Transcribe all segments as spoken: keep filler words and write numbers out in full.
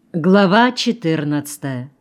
Глава четырнадцатая.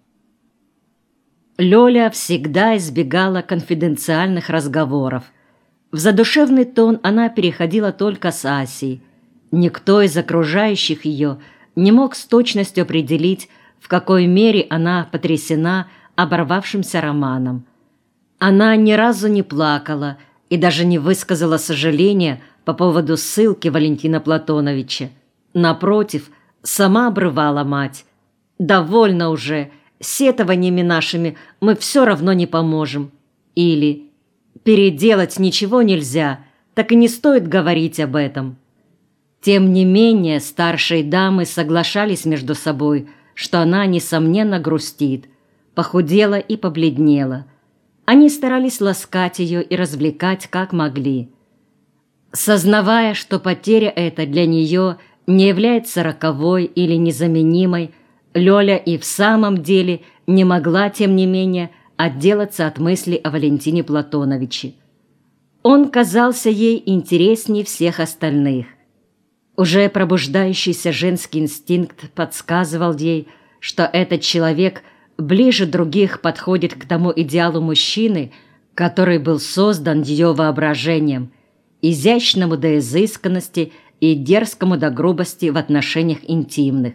Лёля всегда избегала конфиденциальных разговоров. В задушевный тон она переходила только с Асей. Никто из окружающих ее не мог с точностью определить, в какой мере она потрясена оборвавшимся романом. Она ни разу не плакала и даже не высказала сожаления по поводу ссылки Валентина Платоновича. Напротив, сама обрывала мать. «Довольно уже, сетованиями нашими мы все равно не поможем». Или «Переделать ничего нельзя, так и не стоит говорить об этом». Тем не менее, старшие дамы соглашались между собой, что она, несомненно, грустит, похудела и побледнела. Они старались ласкать ее и развлекать, как могли. Сознавая, что потеря эта для нее не является роковой или незаменимой, Лёля и в самом деле не могла, тем не менее, отделаться от мысли о Валентине Платоновиче. Он казался ей интереснее всех остальных. Уже пробуждающийся женский инстинкт подсказывал ей, что этот человек ближе других подходит к тому идеалу мужчины, который был создан ее воображением, изящному до изысканности и дерзкому до грубости в отношениях интимных.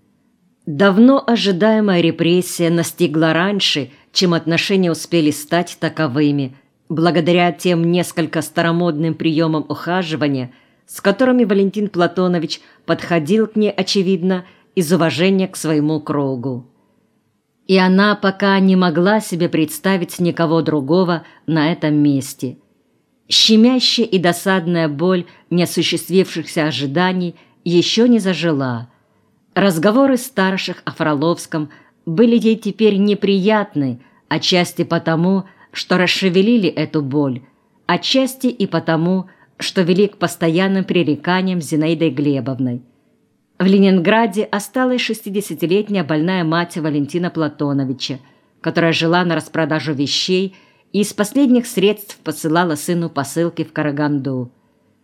Давно ожидаемая репрессия настигла раньше, чем отношения успели стать таковыми, благодаря тем несколько старомодным приемам ухаживания, с которыми Валентин Платонович подходил к ней, очевидно, из уважения к своему кругу. И она пока не могла себе представить никого другого на этом месте. Щемящая и досадная боль неосуществившихся ожиданий еще не зажила. Разговоры старших о Фроловском были ей теперь неприятны, отчасти потому, что расшевелили эту боль, отчасти и потому, что вели к постоянным пререканиям с Зинаидой Глебовной. В Ленинграде осталась шестидесятилетняя больная мать Валентина Платоновича, которая жила на распродажу вещей и из последних средств посылала сыну посылки в Караганду.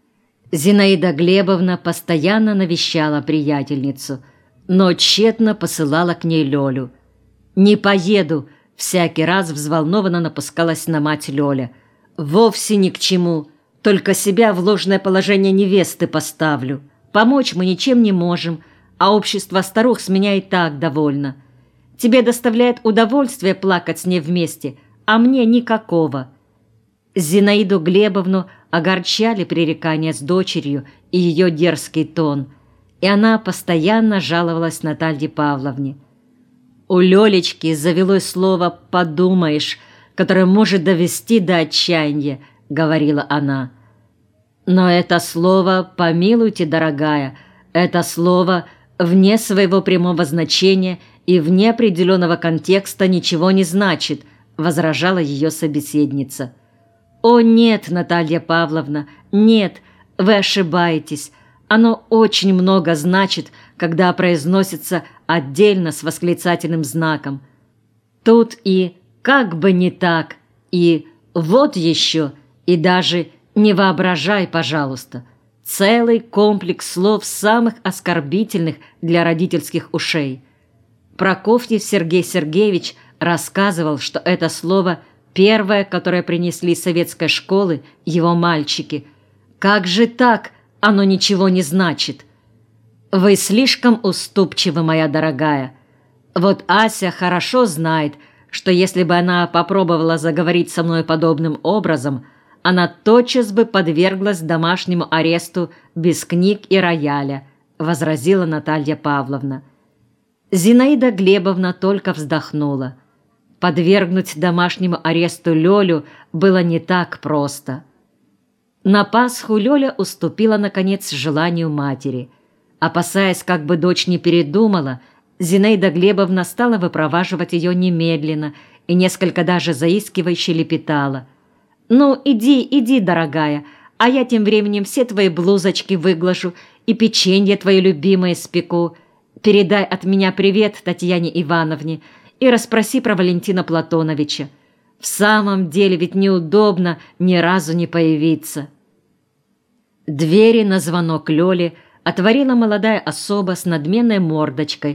Зинаида Глебовна постоянно навещала приятельницу, но тщетно посылала к ней Лёлю. «Не поеду», — всякий раз взволнованно напускалась на мать Лёля. «Вовсе ни к чему, только себя в ложное положение невесты поставлю. Помочь мы ничем не можем, а общество старух с меня и так довольно. Тебе доставляет удовольствие плакать с ней вместе, а мне никакого». Зинаиду Глебовну огорчали пререкания с дочерью и ее дерзкий тон, и она постоянно жаловалась Наталье Павловне. У Лёлечки завелось слово «подумаешь», которое может довести до отчаяния, — говорила она. Но это слово, помилуйте, дорогая, это слово вне своего прямого значения и вне определенного контекста ничего не значит, — возражала ее собеседница. «О, нет, Наталья Павловна, нет, вы ошибаетесь. Оно очень много значит, когда произносится отдельно с восклицательным знаком. Тут и «как бы не так», и «вот еще», и даже «не воображай, пожалуйста». Целый комплекс слов самых оскорбительных для родительских ушей. Прокофьев Сергей Сергеевич рассказывал, что это слово первое, которое принесли из советской школы его мальчики. Как же так? Оно ничего не значит. Вы слишком уступчивы, моя дорогая. Вот Ася хорошо знает, что если бы она попробовала заговорить со мной подобным образом, она тотчас бы подверглась домашнему аресту без книг и рояля, возразила Наталья Павловна. Зинаида Глебовна только вздохнула. Подвергнуть домашнему аресту Лёлю было не так просто. На Пасху Лёля уступила, наконец, желанию матери. Опасаясь, как бы дочь не передумала, Зинаида Глебовна стала выпроваживать ее немедленно и несколько даже заискивающе лепетала. «Ну, иди, иди, дорогая, а я тем временем все твои блузочки выглажу и печенье твое любимое спеку. Передай от меня привет Татьяне Ивановне и расспроси про Валентина Платоновича. В самом деле ведь неудобно ни разу не появиться». Двери на звонок Лёли отворила молодая особа с надменной мордочкой,